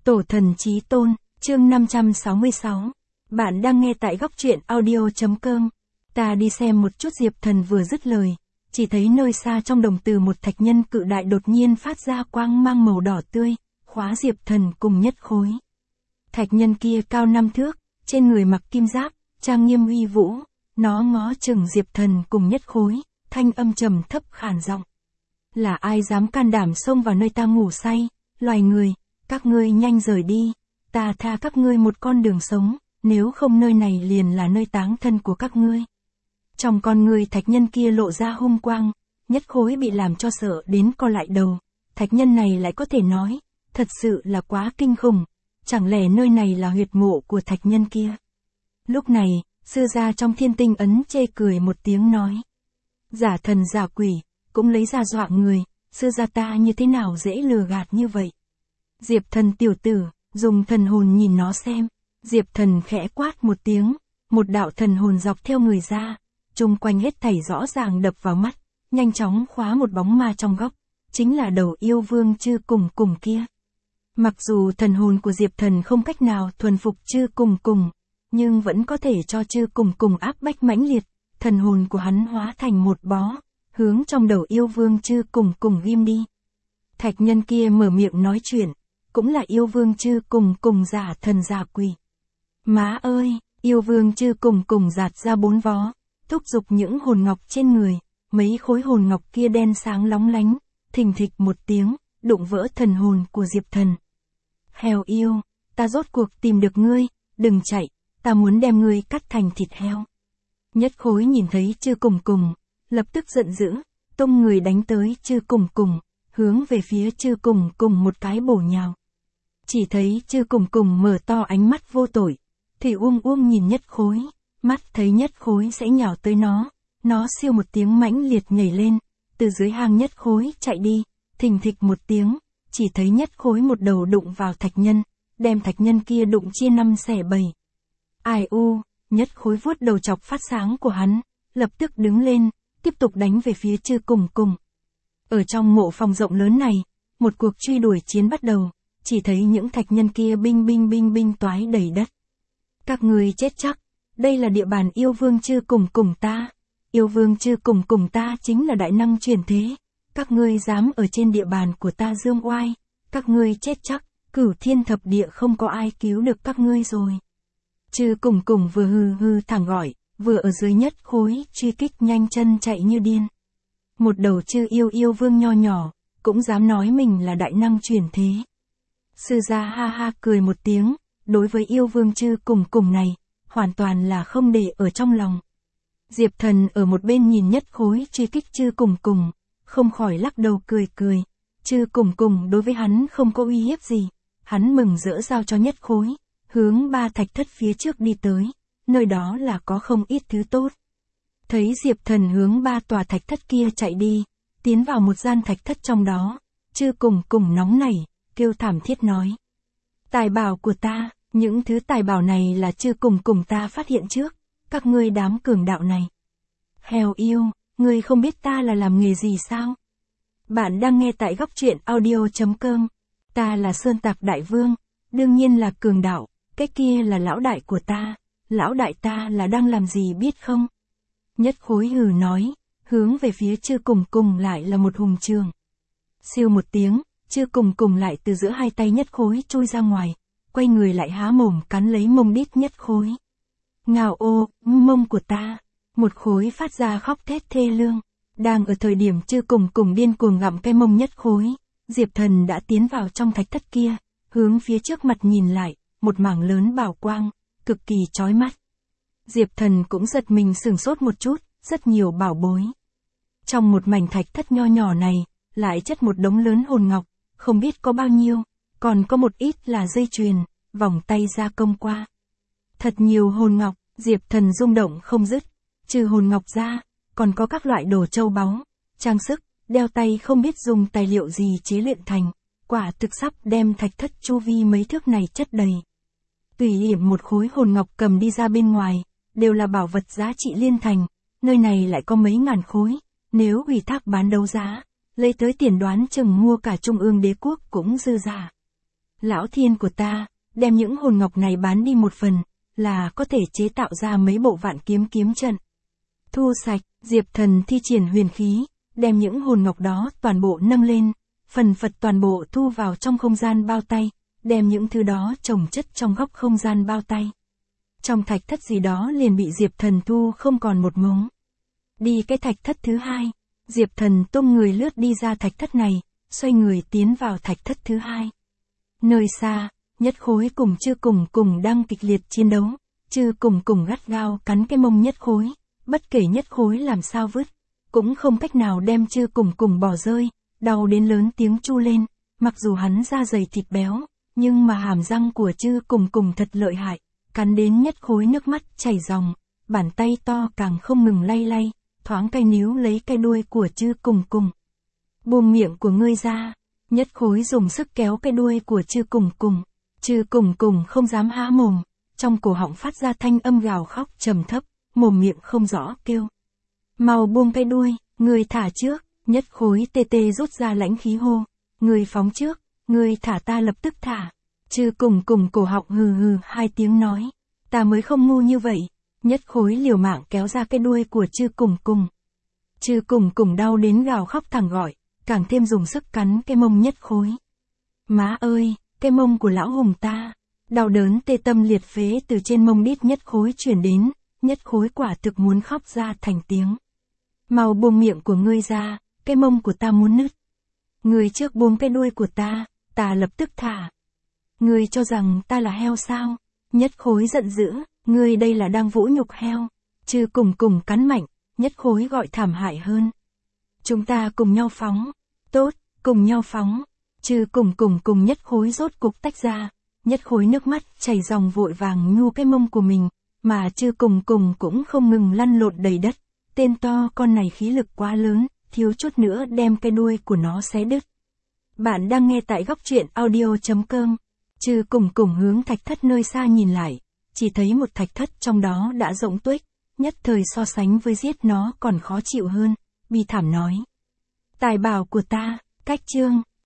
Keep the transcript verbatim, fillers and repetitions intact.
Tổ thần chí tôn, chương năm trăm sáu mươi sáu. Bạn đang nghe tại góc truyện audio.com. Ta đi xem một chút. Diệp Thần vừa dứt lời, chỉ thấy nơi xa trong đồng từ một thạch nhân cự đại đột nhiên phát ra quang mang màu đỏ tươi, khóa Diệp Thần cùng Nhất Khối. Thạch nhân kia cao năm thước, trên người mặc kim giáp, trang nghiêm uy vũ, nó ngó chừng Diệp Thần cùng Nhất Khối, thanh âm trầm thấp khàn giọng. Là ai dám can đảm xông vào nơi ta ngủ say, loài người, các ngươi nhanh rời đi, ta tha các ngươi một con đường sống, nếu không nơi này liền là nơi táng thân của các ngươi. Trong con người thạch nhân kia lộ ra hung quang, Nhất Khối bị làm cho sợ đến co lại đầu, thạch nhân này lại có thể nói, thật sự là quá kinh khủng, chẳng lẽ nơi này là huyệt mộ của thạch nhân kia. Lúc này, sư gia trong thiên tinh ấn chê cười một tiếng nói. Giả thần giả quỷ, cũng lấy ra dọa người, sư gia ta như thế nào dễ lừa gạt như vậy. Diệp Thần tiểu tử, dùng thần hồn nhìn nó xem. Diệp Thần khẽ quát một tiếng, một đạo thần hồn dọc theo người ra, chung quanh hết thảy rõ ràng đập vào mắt, nhanh chóng khóa một bóng ma trong góc, chính là đầu yêu vương Chư Cùng Cùng kia. Mặc dù thần hồn của Diệp Thần không cách nào thuần phục Chư Cùng Cùng, nhưng vẫn có thể cho Chư Cùng Cùng áp bách mãnh liệt, thần hồn của hắn hóa thành một bó, hướng trong đầu yêu vương Chư Cùng Cùng ghim đi. Thạch nhân kia mở miệng nói chuyện, cũng là yêu vương Chư Cùng Cùng giả thần giả quỷ. Má ơi, yêu vương Chư Cùng Cùng giạt ra bốn vó, thúc giục những hồn ngọc trên người, mấy khối hồn ngọc kia đen sáng lóng lánh, thình thịch một tiếng, đụng vỡ thần hồn của Diệp Thần. Heo yêu, ta rốt cuộc tìm được ngươi, đừng chạy, ta muốn đem ngươi cắt thành thịt heo. Nhất Khối nhìn thấy Chư Cùng Cùng, lập tức giận dữ, tung người đánh tới Chư Cùng Cùng, hướng về phía Chư Cùng Cùng một cái bổ nhào. Chỉ thấy Chư Cùng Cùng mở to ánh mắt vô tội, thì uông uông nhìn Nhất Khối, mắt thấy Nhất Khối sẽ nhào tới nó, nó siêu một tiếng mãnh liệt nhảy lên, từ dưới hang Nhất Khối chạy đi, thình thịch một tiếng, chỉ thấy Nhất Khối một đầu đụng vào thạch nhân, đem thạch nhân kia đụng chia năm xẻ bảy. Ai u, Nhất Khối vuốt đầu chọc phát sáng của hắn, lập tức đứng lên, tiếp tục đánh về phía Chư Cùng Cùng. Ở trong mộ phòng rộng lớn này, một cuộc truy đuổi chiến bắt đầu, chỉ thấy những thạch nhân kia binh binh binh binh toái đầy đất. Các ngươi chết chắc, đây là địa bàn yêu vương Chư Cùng Cùng ta, yêu vương Chư Cùng Cùng ta chính là đại năng truyền thế, các ngươi dám ở trên địa bàn của ta dương oai, các ngươi chết chắc, cửu thiên thập địa không có ai cứu được các ngươi rồi. Chư Cùng Cùng vừa hừ hừ thẳng gọi, vừa ở dưới Nhất Khối truy kích nhanh chân chạy như điên. Một đầu chư yêu yêu vương nho nhỏ, cũng dám nói mình là đại năng truyền thế. Sư gia ha ha cười một tiếng, đối với yêu vương Chư Cùng Cùng này, hoàn toàn là không để ở trong lòng. Diệp Thần ở một bên nhìn Nhất Khối truy kích Chư Cùng Cùng, không khỏi lắc đầu cười cười. Chư Cùng Cùng đối với hắn không có uy hiếp gì, hắn mừng rỡ giao cho Nhất Khối, hướng ba thạch thất phía trước đi tới, nơi đó là có không ít thứ tốt. Thấy Diệp Thần hướng ba tòa thạch thất kia chạy đi, tiến vào một gian thạch thất trong đó, Chư Cùng Cùng nóng nảy, kêu thảm thiết nói. Tài bảo của ta, những thứ tài bảo này là Chư Cùng Cùng ta phát hiện trước, các ngươi đám cường đạo này. Heo yêu, ngươi không biết ta là làm nghề gì sao? Bạn đang nghe tại góc truyện audio.com. Ta là Sơn Tạc Đại Vương, đương nhiên là cường đạo, cái kia là lão đại của ta, lão đại ta là đang làm gì biết không? Nhất Khối hừ nói, hướng về phía Chư Cùng Cùng lại là một hùng trường. Siêu một tiếng, Chư Cùng Cùng lại từ giữa hai tay Nhất Khối chui ra ngoài, quay người lại há mồm cắn lấy mông đít Nhất Khối. Ngào ô, mông của ta, một khối phát ra khóc thét thê lương. Đang ở thời điểm Chư Cùng Cùng điên cuồng gặm cái mông Nhất Khối, Diệp Thần đã tiến vào trong thạch thất kia, hướng phía trước mặt nhìn lại, một mảng lớn bảo quang, cực kỳ chói mắt. Diệp Thần cũng giật mình sửng sốt một chút, rất nhiều bảo bối. Trong một mảnh thạch thất nho nhỏ này, lại chất một đống lớn hồn ngọc, không biết có bao nhiêu, còn có một ít là dây chuyền, vòng tay gia công qua. Thật nhiều hồn ngọc, Diệp Thần rung động không dứt, trừ hồn ngọc ra, còn có các loại đồ châu báu, trang sức, đeo tay không biết dùng tài liệu gì chế luyện thành, quả thực sắp đem thạch thất chu vi mấy thước này chất đầy. Tùy điểm một khối hồn ngọc cầm đi ra bên ngoài, đều là bảo vật giá trị liên thành, nơi này lại có mấy ngàn khối, nếu ủy thác bán đấu giá, lấy tới tiền đoán chừng mua cả trung ương đế quốc cũng dư giả. Lão thiên của ta, đem những hồn ngọc này bán đi một phần, là có thể chế tạo ra mấy bộ vạn kiếm kiếm trận. Thu sạch, Diệp Thần thi triển huyền khí, đem những hồn ngọc đó toàn bộ nâng lên, phần phật toàn bộ thu vào trong không gian bao tay, đem những thứ đó chồng chất trong góc không gian bao tay. Trong thạch thất gì đó liền bị Diệp Thần thu không còn một mống. Đi cái thạch thất thứ hai, Diệp Thần tung người lướt đi ra thạch thất này, xoay người tiến vào thạch thất thứ hai. Nơi xa, Nhất Khối cùng Chư Cùng Cùng đang kịch liệt chiến đấu, Chư Cùng Cùng gắt gao cắn cái mông Nhất Khối, bất kể Nhất Khối làm sao vứt, cũng không cách nào đem Chư Cùng Cùng bỏ rơi, đau đến lớn tiếng chu lên, mặc dù hắn da dày thịt béo, nhưng mà hàm răng của Chư Cùng Cùng thật lợi hại, cắn đến Nhất Khối nước mắt chảy ròng, bàn tay to càng không ngừng lay lay, thoáng cay níu lấy cái đuôi của Chư Cùng Cùng. Buông miệng của ngươi ra, Nhất Khối dùng sức kéo cái đuôi của Chư Cùng Cùng, Chư Cùng Cùng không dám há mồm, trong cổ họng phát ra thanh âm gào khóc trầm thấp, mồm miệng không rõ kêu. Mau buông cái đuôi, ngươi thả trước, Nhất Khối tê tê rút ra lãnh khí hô, ngươi phóng trước, ngươi thả ta lập tức thả. Chư Cùng Cùng cổ họng hừ hừ hai tiếng nói, ta mới không ngu như vậy. Nhất Khối liều mạng kéo ra cái đuôi của Chư Cùng Cùng. Chư Cùng Cùng đau đến gào khóc thẳng gọi, càng thêm dùng sức cắn cái mông Nhất Khối. Má ơi, cái mông của lão hùng ta. Đau đớn tê tâm liệt phế từ trên mông đít Nhất Khối chuyển đến, Nhất Khối quả thực muốn khóc ra thành tiếng. Mau buông miệng của ngươi ra, cái mông của ta muốn nứt. Ngươi trước buông cái đuôi của ta, ta lập tức thả. Ngươi cho rằng ta là heo sao? Nhất Khối giận dữ, ngươi đây là đang vũ nhục heo. Chư Cùng Cùng cắn mạnh, Nhất Khối gọi thảm hại hơn. Chúng ta cùng nhau phóng. Tốt, cùng nhau phóng. Chư Cùng Cùng cùng Nhất Khối rốt cục tách ra. Nhất Khối nước mắt chảy ròng vội vàng nhu cái mông của mình, mà Chư Cùng Cùng cũng không ngừng lăn lộn đầy đất. Tên to con này khí lực quá lớn, thiếu chút nữa đem cái đuôi của nó xé đứt. Bạn đang nghe tại góc truyện audio chấm com. Chư Cùng Cùng hướng thạch thất nơi xa nhìn lại, chỉ thấy một thạch thất trong đó đã rỗng tuếch, nhất thời so sánh với giết nó còn khó chịu hơn, bi thảm nói. Tài bảo của ta, cách chương.